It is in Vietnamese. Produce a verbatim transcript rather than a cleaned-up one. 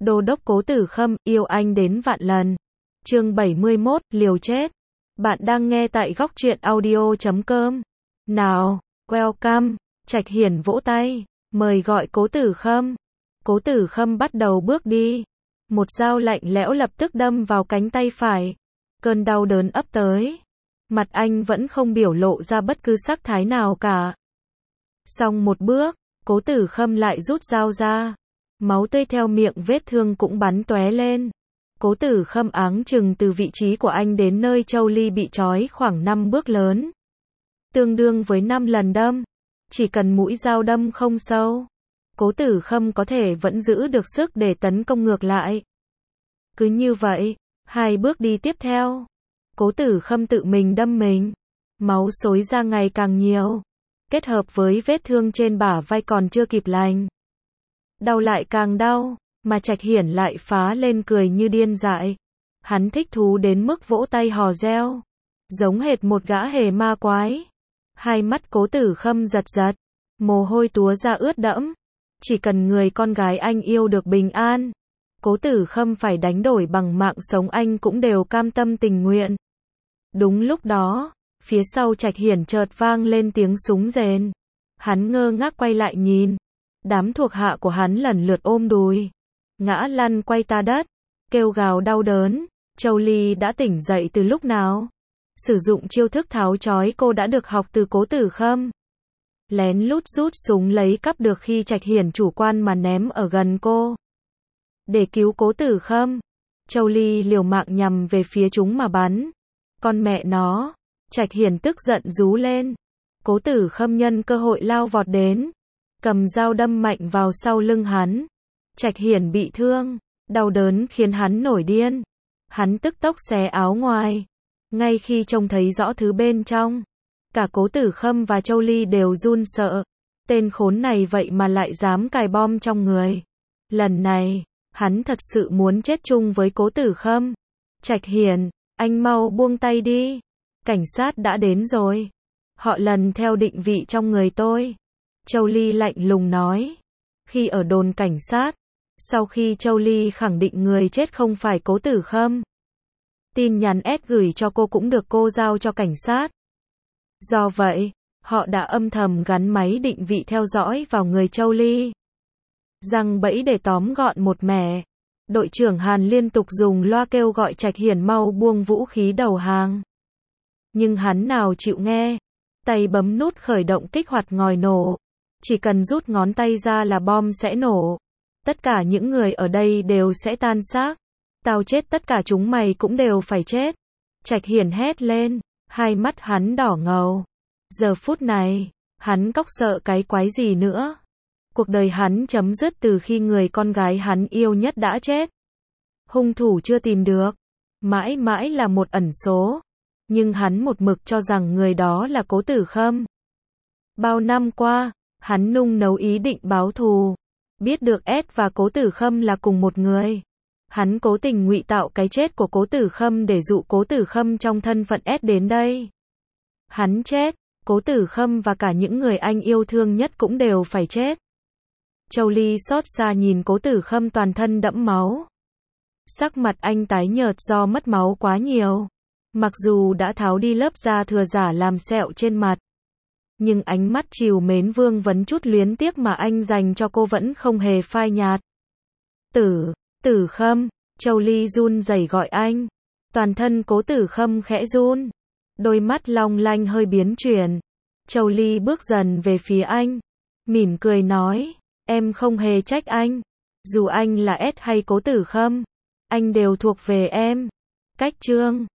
Đô đốc Cố Tử Khâm, yêu anh đến vạn lần. Chương bảy mươi mốt, liều chết. Bạn đang nghe tại góc truyện audio chấm com. Nào, welcome. Trạch Hiển vỗ tay, mời gọi Cố Tử Khâm. Cố Tử Khâm bắt đầu bước đi. Một dao lạnh lẽo lập tức đâm vào cánh tay phải. Cơn đau đớn ập tới. Mặt anh vẫn không biểu lộ ra bất cứ sắc thái nào cả. Xong một bước, Cố Tử Khâm lại rút dao ra. Máu tươi theo miệng vết thương cũng bắn tóe lên. Cố Tử Khâm áng chừng từ vị trí của anh đến nơi Châu Ly bị trói khoảng năm bước lớn. Tương đương với năm lần đâm. Chỉ cần mũi dao đâm không sâu, Cố Tử Khâm có thể vẫn giữ được sức để tấn công ngược lại. Cứ như vậy, hai bước đi tiếp theo, Cố Tử Khâm tự mình đâm mình. Máu xối ra ngày càng nhiều, kết hợp với vết thương trên bả vai còn chưa kịp lành. Đau lại càng đau, mà Trạch Hiển lại phá lên cười như điên dại. Hắn thích thú đến mức vỗ tay hò reo, giống hệt một gã hề ma quái. Hai mắt Cố Tử Khâm giật giật, mồ hôi túa ra ướt đẫm. Chỉ cần người con gái anh yêu được bình an, Cố Tử Khâm phải đánh đổi bằng mạng sống anh cũng đều cam tâm tình nguyện. Đúng lúc đó, phía sau Trạch Hiển chợt vang lên tiếng súng rền. Hắn ngơ ngác quay lại nhìn. Đám thuộc hạ của hắn lần lượt ôm đùi, ngã lăn quay ta đất, kêu gào đau đớn. Châu Ly đã tỉnh dậy từ lúc nào? Sử dụng chiêu thức tháo trói cô đã được học từ Cố Tử Khâm. Lén lút rút súng lấy cắp được khi Trạch Hiển chủ quan mà ném ở gần cô. Để cứu Cố Tử Khâm, Châu Ly liều mạng nhằm về phía chúng mà bắn. Con mẹ nó! Trạch Hiển tức giận rú lên. Cố Tử Khâm nhân cơ hội lao vọt đến, cầm dao đâm mạnh vào sau lưng hắn. Trạch Hiển bị thương, đau đớn khiến hắn nổi điên. Hắn tức tốc xé áo ngoài. Ngay khi trông thấy rõ thứ bên trong, cả Cố Tử Khâm và Châu Ly đều run sợ. Tên khốn này vậy mà lại dám cài bom trong người. Lần này, hắn thật sự muốn chết chung với Cố Tử Khâm. Trạch Hiển, anh mau buông tay đi. Cảnh sát đã đến rồi. Họ lần theo định vị trong người tôi. Châu Ly lạnh lùng nói. Khi ở đồn cảnh sát, sau khi Châu Ly khẳng định người chết không phải Cố Tử Khâm, tin nhắn ét gửi cho cô cũng được cô giao cho cảnh sát. Do vậy, họ đã âm thầm gắn máy định vị theo dõi vào người Châu Ly. Giăng bẫy để tóm gọn một mẻ. Đội trưởng Hàn liên tục dùng loa kêu gọi Trạch Hiển mau buông vũ khí đầu hàng. Nhưng hắn nào chịu nghe. Tay bấm nút khởi động kích hoạt ngòi nổ. Chỉ cần rút ngón tay ra là bom sẽ nổ. Tất cả những người ở đây đều sẽ tan xác. Tao chết tất cả chúng mày cũng đều phải chết. Trạch Hiển hét lên, hai mắt hắn đỏ ngầu. Giờ phút này, hắn cóc sợ cái quái gì nữa. Cuộc đời hắn chấm dứt từ khi người con gái hắn yêu nhất đã chết. Hung thủ chưa tìm được, mãi mãi là một ẩn số. Nhưng hắn một mực cho rằng người đó là Cố Tử Khâm. Bao năm qua, hắn nung nấu ý định báo thù. Biết được S và Cố Tử Khâm là cùng một người. Hắn cố tình ngụy tạo cái chết của Cố Tử Khâm để dụ Cố Tử Khâm trong thân phận S đến đây. Hắn chết, Cố Tử Khâm và cả những người anh yêu thương nhất cũng đều phải chết. Châu Ly xót xa nhìn Cố Tử Khâm toàn thân đẫm máu. Sắc mặt anh tái nhợt do mất máu quá nhiều. Mặc dù đã tháo đi lớp da thừa giả làm sẹo trên mặt, nhưng ánh mắt trìu mến vương vấn chút luyến tiếc mà anh dành cho cô vẫn không hề phai nhạt. Tử, Tử Khâm, Châu Ly run rẩy gọi anh. Toàn thân Cố Tử Khâm khẽ run. Đôi mắt long lanh hơi biến chuyển. Châu Ly bước dần về phía anh. Mỉm cười nói, em không hề trách anh. Dù anh là S hay Cố Tử Khâm, anh đều thuộc về em. Cách chương